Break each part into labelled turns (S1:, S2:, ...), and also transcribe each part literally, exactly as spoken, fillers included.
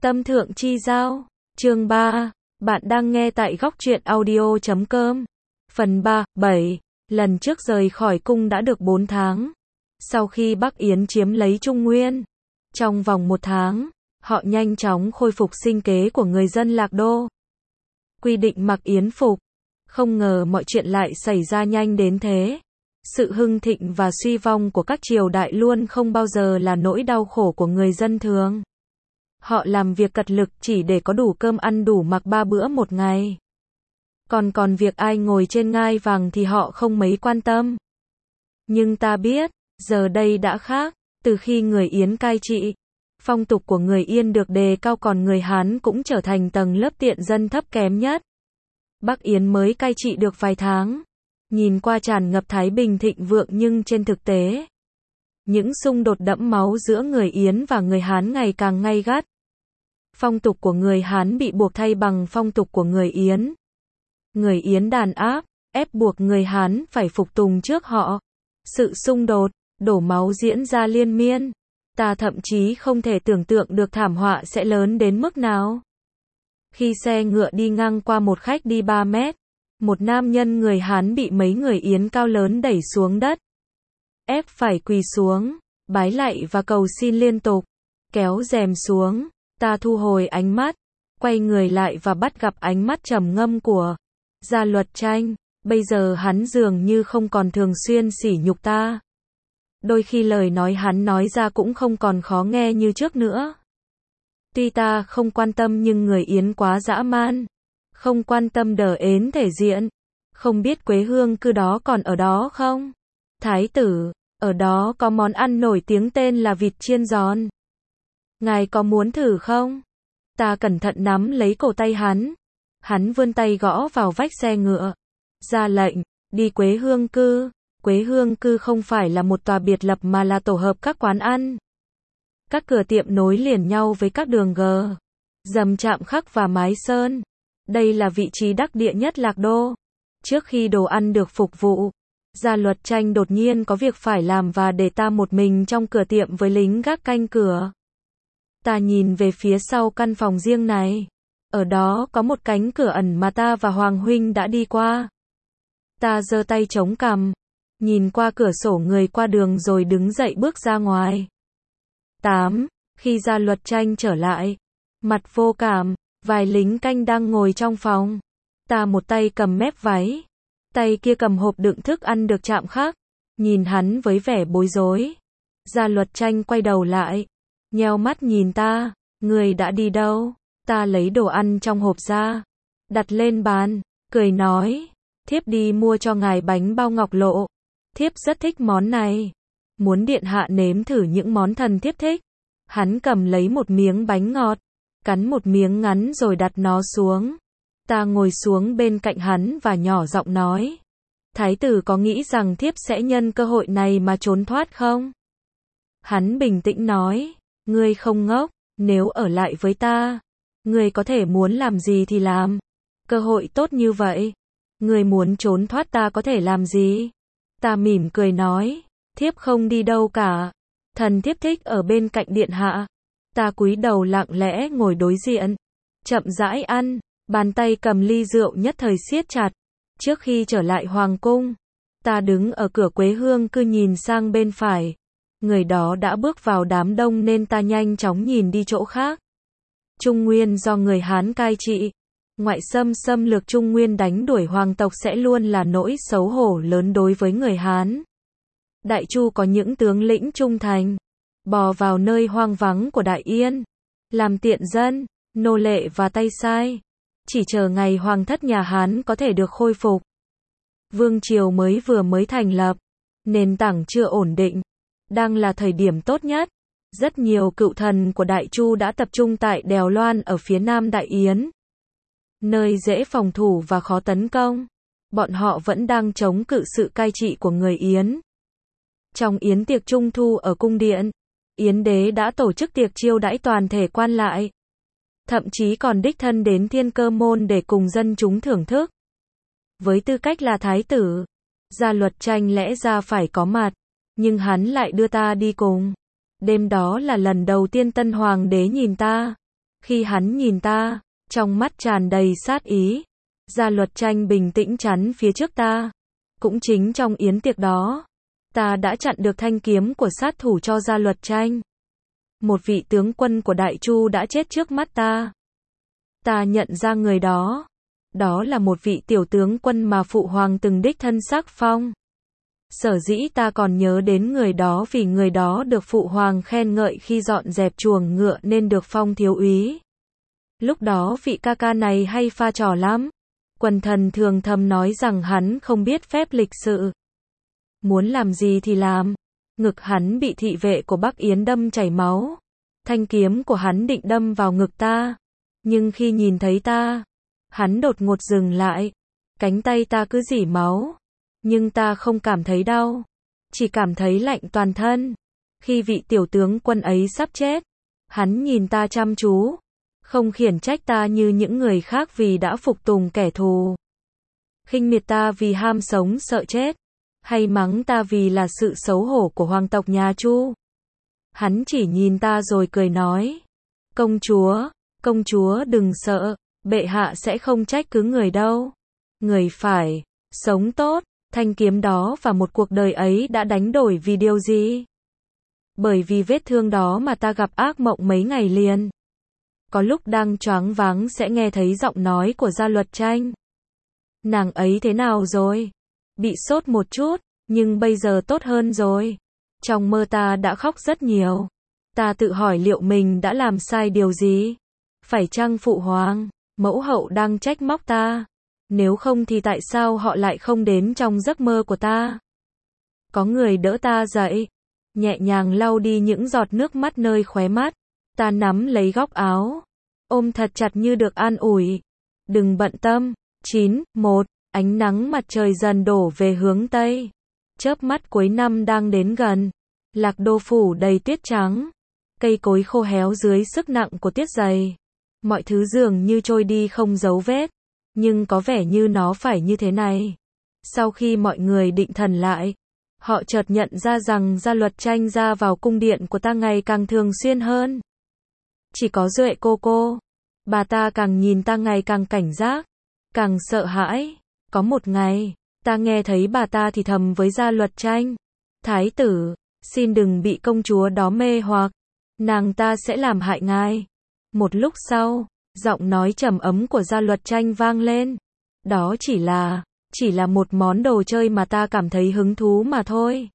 S1: Tâm Thượng Chi Giao, chương ba, bạn đang nghe tại góc truyện audio chấm com. Phần ba, bảy, lần trước rời khỏi cung đã được bốn tháng. Sau khi Bắc Yến chiếm lấy Trung Nguyên, trong vòng một tháng, họ nhanh chóng khôi phục sinh kế của người dân Lạc Đô. Quy định mặc yến phục, không ngờ mọi chuyện lại xảy ra nhanh đến thế. Sự hưng thịnh và suy vong của các triều đại luôn không bao giờ là nỗi đau khổ của người dân thường. Họ làm việc cật lực chỉ để có đủ cơm ăn đủ mặc ba bữa một ngày. Còn còn việc ai ngồi trên ngai vàng thì họ không mấy quan tâm. Nhưng ta biết, giờ đây đã khác, từ khi người Yến cai trị, phong tục của người Yên được đề cao còn người Hán cũng trở thành tầng lớp tiện dân thấp kém nhất. Bắc Yến mới cai trị được vài tháng, nhìn qua tràn ngập thái bình thịnh vượng nhưng trên thực tế, những xung đột đẫm máu giữa người Yến và người Hán ngày càng gay gắt. Phong tục của người Hán bị buộc thay bằng phong tục của người Yến. Người Yến đàn áp, ép buộc người Hán phải phục tùng trước họ. Sự xung đột, đổ máu diễn ra liên miên. Ta thậm chí không thể tưởng tượng được thảm họa sẽ lớn đến mức nào. Khi xe ngựa đi ngang qua một khách đi ba mét, một nam nhân người Hán bị mấy người Yến cao lớn đẩy xuống đất. Ép phải quỳ xuống, bái lạy và cầu xin liên tục. Kéo rèm xuống, ta thu hồi ánh mắt, quay người lại và bắt gặp ánh mắt trầm ngâm của Gia Luật Tranh. Bây giờ hắn dường như không còn thường xuyên sỉ nhục ta. Đôi khi lời nói hắn nói ra cũng không còn khó nghe như trước nữa. Tuy ta không quan tâm nhưng người Yến quá dã man. Không quan tâm đờ ến thể diện. Không biết Quế Hương cư đó còn ở đó không? Thái tử, ở đó có món ăn nổi tiếng tên là vịt chiên giòn. Ngài có muốn thử không? Ta cẩn thận nắm lấy cổ tay hắn. Hắn vươn tay gõ vào vách xe ngựa. Ra lệnh, đi Quế Hương cư. Quế Hương cư không phải là một tòa biệt lập mà là tổ hợp các quán ăn. Các cửa tiệm nối liền nhau với các đường gờ, dầm chạm khắc và mái sơn. Đây là vị trí đắc địa nhất Lạc Đô. Trước khi đồ ăn được phục vụ, Gia Luật Tranh đột nhiên có việc phải làm và để ta một mình trong cửa tiệm với lính gác canh cửa. Ta nhìn về phía sau căn phòng riêng này. Ở đó có một cánh cửa ẩn mà ta và Hoàng huynh đã đi qua. Ta giơ tay chống cằm, nhìn qua cửa sổ người qua đường rồi đứng dậy bước ra ngoài. tám. Khi Gia Luật Tranh trở lại, mặt vô cảm, vài lính canh đang ngồi trong phòng. Ta một tay cầm mép váy, tay kia cầm hộp đựng thức ăn được chạm khắc, nhìn hắn với vẻ bối rối. Gia Luật Tranh quay đầu lại, nheo mắt nhìn ta, người đã đi đâu? Ta lấy đồ ăn trong hộp ra, đặt lên bàn, cười nói, thiếp đi mua cho ngài bánh bao ngọc lộ. Thiếp rất thích món này. Muốn điện hạ nếm thử những món thần thiếp thích. Hắn cầm lấy một miếng bánh ngọt, cắn một miếng ngắn rồi đặt nó xuống. Ta ngồi xuống bên cạnh hắn và nhỏ giọng nói, thái tử có nghĩ rằng thiếp sẽ nhân cơ hội này mà trốn thoát không? Hắn bình tĩnh nói, ngươi không ngốc, nếu ở lại với ta, ngươi có thể muốn làm gì thì làm. Cơ hội tốt như vậy, ngươi muốn trốn thoát ta có thể làm gì? Ta mỉm cười nói, thiếp không đi đâu cả. Thần thiếp thích ở bên cạnh điện hạ. Ta cúi đầu lặng lẽ ngồi đối diện, chậm rãi ăn, bàn tay cầm ly rượu nhất thời siết chặt. Trước khi trở lại hoàng cung, ta đứng ở cửa Quế Hương cư nhìn sang bên phải. Người đó đã bước vào đám đông nên ta nhanh chóng nhìn đi chỗ khác. Trung Nguyên do người Hán cai trị. Ngoại xâm xâm lược Trung Nguyên đánh đuổi hoàng tộc sẽ luôn là nỗi xấu hổ lớn đối với người Hán. Đại Chu có những tướng lĩnh trung thành, bò vào nơi hoang vắng của Đại Yên, làm tiện dân, nô lệ và tay sai, chỉ chờ ngày hoàng thất nhà Hán có thể được khôi phục. Vương triều mới vừa mới thành lập, nền tảng chưa ổn định, đang là thời điểm tốt nhất. Rất nhiều cựu thần của Đại Chu đã tập trung tại đèo Loan ở phía nam Đại Yến, nơi dễ phòng thủ và khó tấn công. Bọn họ vẫn đang chống cự sự cai trị của người Yến. Trong yến tiệc trung thu ở cung điện, Yến đế đã tổ chức tiệc chiêu đãi toàn thể quan lại. Thậm chí còn đích thân đến Thiên Cơ môn để cùng dân chúng thưởng thức. Với tư cách là thái tử, Gia Luật Tranh lẽ ra phải có mặt, nhưng hắn lại đưa ta đi cùng. Đêm đó là lần đầu tiên tân hoàng đế nhìn ta. Khi hắn nhìn ta, trong mắt tràn đầy sát ý. Gia Luật Tranh bình tĩnh chắn phía trước ta. Cũng chính trong yến tiệc đó, ta đã chặn được thanh kiếm của sát thủ cho Gia Luật Tranh. Một vị tướng quân của Đại Chu đã chết trước mắt ta. Ta nhận ra người đó. Đó là một vị tiểu tướng quân mà phụ hoàng từng đích thân sắc phong. Sở dĩ ta còn nhớ đến người đó vì người đó được phụ hoàng khen ngợi khi dọn dẹp chuồng ngựa nên được phong thiếu úy. Lúc đó vị ca ca này hay pha trò lắm. Quần thần thường thầm nói rằng hắn không biết phép lịch sự. Muốn làm gì thì làm. Ngực hắn bị thị vệ của Bắc Yến đâm chảy máu. Thanh kiếm của hắn định đâm vào ngực ta. Nhưng khi nhìn thấy ta, hắn đột ngột dừng lại. Cánh tay ta cứ rỉ máu. Nhưng ta không cảm thấy đau. Chỉ cảm thấy lạnh toàn thân. Khi vị tiểu tướng quân ấy sắp chết, hắn nhìn ta chăm chú. Không khiển trách ta như những người khác vì đã phục tùng kẻ thù. Khinh miệt ta vì ham sống sợ chết. Hay mắng ta vì là sự xấu hổ của hoàng tộc nhà Chu. Hắn chỉ nhìn ta rồi cười nói. Công chúa, công chúa đừng sợ. Bệ hạ sẽ không trách cứ người đâu. Người phải sống tốt. Thanh kiếm đó và một cuộc đời ấy đã đánh đổi vì điều gì? Bởi vì vết thương đó mà ta gặp ác mộng mấy ngày liền. Có lúc đang choáng váng sẽ nghe thấy giọng nói của Gia Luật Tranh. Nàng ấy thế nào rồi? Bị sốt một chút, nhưng bây giờ tốt hơn rồi. Trong mơ ta đã khóc rất nhiều. Ta tự hỏi liệu mình đã làm sai điều gì? Phải chăng phụ hoàng, mẫu hậu đang trách móc ta? Nếu không thì tại sao họ lại không đến trong giấc mơ của ta? Có người đỡ ta dậy, nhẹ nhàng lau đi những giọt nước mắt nơi khóe mắt. Ta nắm lấy góc áo, ôm thật chặt như được an ủi. Đừng bận tâm. chín, một, ánh nắng mặt trời dần đổ về hướng Tây. Chớp mắt cuối năm đang đến gần. Lạc Đô phủ đầy tuyết trắng. Cây cối khô héo dưới sức nặng của tuyết dày. Mọi thứ dường như trôi đi không dấu vết. Nhưng có vẻ như nó phải như thế này. Sau khi mọi người định thần lại, họ chợt nhận ra rằng Gia Luật Tranh ra vào cung điện của ta ngày càng thường xuyên hơn. Chỉ có Duệ cô cô, bà ta càng nhìn ta ngày càng cảnh giác, càng sợ hãi. Có một ngày, ta nghe thấy bà ta thì thầm với Gia Luật Tranh. Thái tử, xin đừng bị công chúa đó mê hoặc. Nàng ta sẽ làm hại ngài. Một lúc sau, giọng nói trầm ấm của Gia Luật Tranh vang lên. Đó chỉ là, chỉ là một món đồ chơi mà ta cảm thấy hứng thú mà thôi.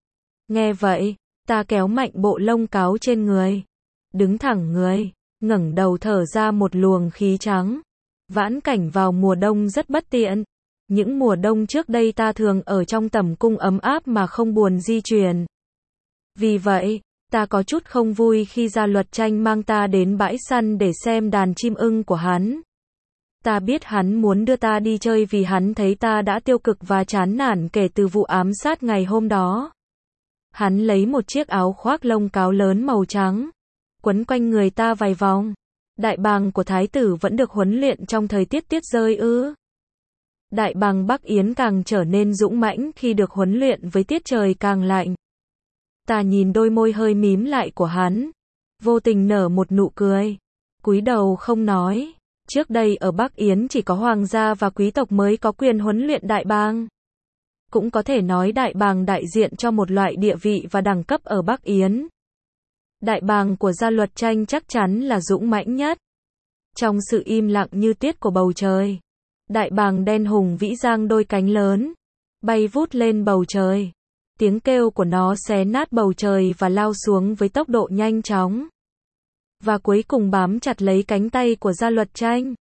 S1: Nghe vậy, ta kéo mạnh bộ lông cáo trên người. Đứng thẳng người, ngẩng đầu thở ra một luồng khí trắng. Vãn cảnh vào mùa đông rất bất tiện. Những mùa đông trước đây ta thường ở trong tẩm cung ấm áp mà không buồn di chuyển. Vì vậy, ta có chút không vui khi Gia Luật Tranh mang ta đến bãi săn để xem đàn chim ưng của hắn. Ta biết hắn muốn đưa ta đi chơi vì hắn thấy ta đã tiêu cực và chán nản kể từ vụ ám sát ngày hôm đó. Hắn lấy một chiếc áo khoác lông cáo lớn màu trắng, quấn quanh người ta vài vòng. Đại bàng của thái tử vẫn được huấn luyện trong thời tiết tuyết rơi ư? Đại bàng Bắc Yến càng trở nên dũng mãnh khi được huấn luyện với tiết trời càng lạnh. Ta nhìn đôi môi hơi mím lại của hắn, vô tình nở một nụ cười, cúi đầu không nói. Trước đây ở Bắc Yến chỉ có hoàng gia và quý tộc mới có quyền huấn luyện đại bàng. Cũng có thể nói đại bàng đại diện cho một loại địa vị và đẳng cấp ở Bắc Yến. Đại bàng của Gia Luật Tranh chắc chắn là dũng mãnh nhất. Trong sự im lặng như tiết của bầu trời, đại bàng đen hùng vĩ giang đôi cánh lớn, bay vút lên bầu trời. Tiếng kêu của nó xé nát bầu trời và lao xuống với tốc độ nhanh chóng. Và cuối cùng bám chặt lấy cánh tay của Gia Luật Tranh.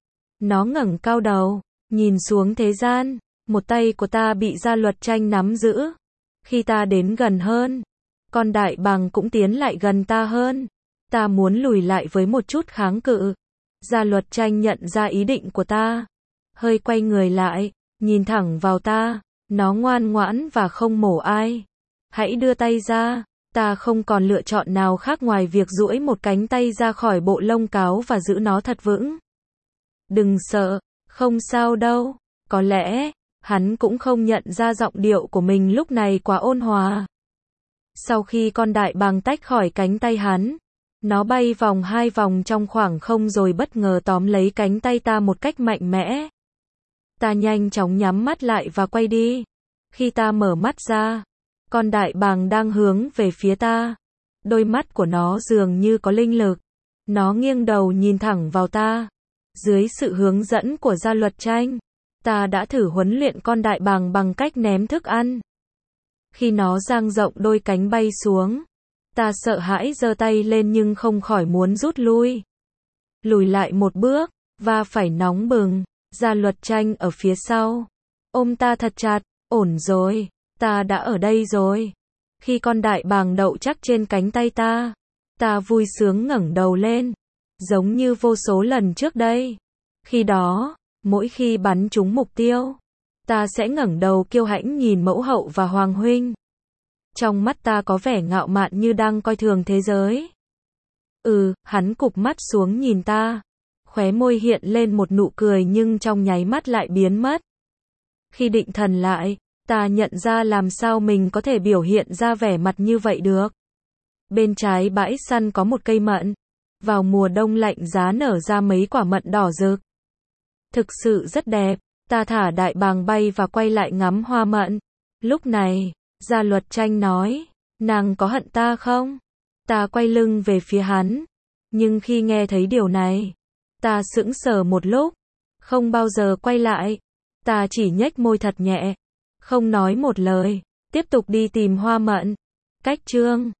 S1: Nó ngẩng cao đầu, nhìn xuống thế gian. Một tay của ta bị Gia Luật Tranh nắm giữ. Khi ta đến gần hơn, con đại bàng cũng tiến lại gần ta hơn. Ta muốn lùi lại với một chút kháng cự. Gia Luật Tranh nhận ra ý định của ta, hơi quay người lại, nhìn thẳng vào ta. Nó ngoan ngoãn và không mổ ai. Hãy đưa tay ra. Ta không còn lựa chọn nào khác ngoài việc duỗi một cánh tay ra khỏi bộ lông cáo và giữ nó thật vững. Đừng sợ, không sao đâu. Có lẽ, hắn cũng không nhận ra giọng điệu của mình lúc này quá ôn hòa. Sau khi con đại bàng tách khỏi cánh tay hắn, Nó bay vòng hai vòng trong khoảng không rồi bất ngờ tóm lấy cánh tay ta một cách mạnh mẽ. Ta nhanh chóng nhắm mắt lại và quay đi. Khi ta mở mắt ra, con đại bàng đang hướng về phía ta. Đôi mắt của nó dường như có linh lực. Nó nghiêng đầu nhìn thẳng vào ta. Dưới sự hướng dẫn của Gia Luật Tranh, ta đã thử huấn luyện con đại bàng bằng cách ném thức ăn. Khi nó dang rộng đôi cánh bay xuống, ta sợ hãi giơ tay lên nhưng không khỏi muốn rút lui. Lùi lại một bước, và phải nóng bừng. Gia Luật Tranh ở phía sau ôm ta thật chặt. Ổn rồi, ta đã ở đây rồi. Khi con đại bàng đậu chắc trên cánh tay ta, ta vui sướng ngẩng đầu lên, giống như vô số lần trước đây. Khi đó, mỗi khi bắn trúng mục tiêu, ta sẽ ngẩng đầu kiêu hãnh nhìn mẫu hậu và hoàng huynh. Trong mắt ta có vẻ ngạo mạn như đang coi thường thế giới. Ừ, hắn cụp mắt xuống nhìn ta. Khóe môi hiện lên một nụ cười nhưng trong nháy mắt lại biến mất. Khi định thần lại, ta nhận ra làm sao mình có thể biểu hiện ra vẻ mặt như vậy được. Bên trái bãi săn có một cây mận. Vào mùa đông lạnh giá nở ra mấy quả mận đỏ rực. Thực sự rất đẹp. Ta thả đại bàng bay và quay lại ngắm hoa mận. Lúc này, Gia Luật Tranh nói, nàng có hận ta không? Ta quay lưng về phía hắn. Nhưng khi nghe thấy điều này, ta sững sờ một lúc. Không bao giờ quay lại. Ta chỉ nhếch môi thật nhẹ. Không nói một lời. Tiếp tục đi tìm hoa mận. Cách chương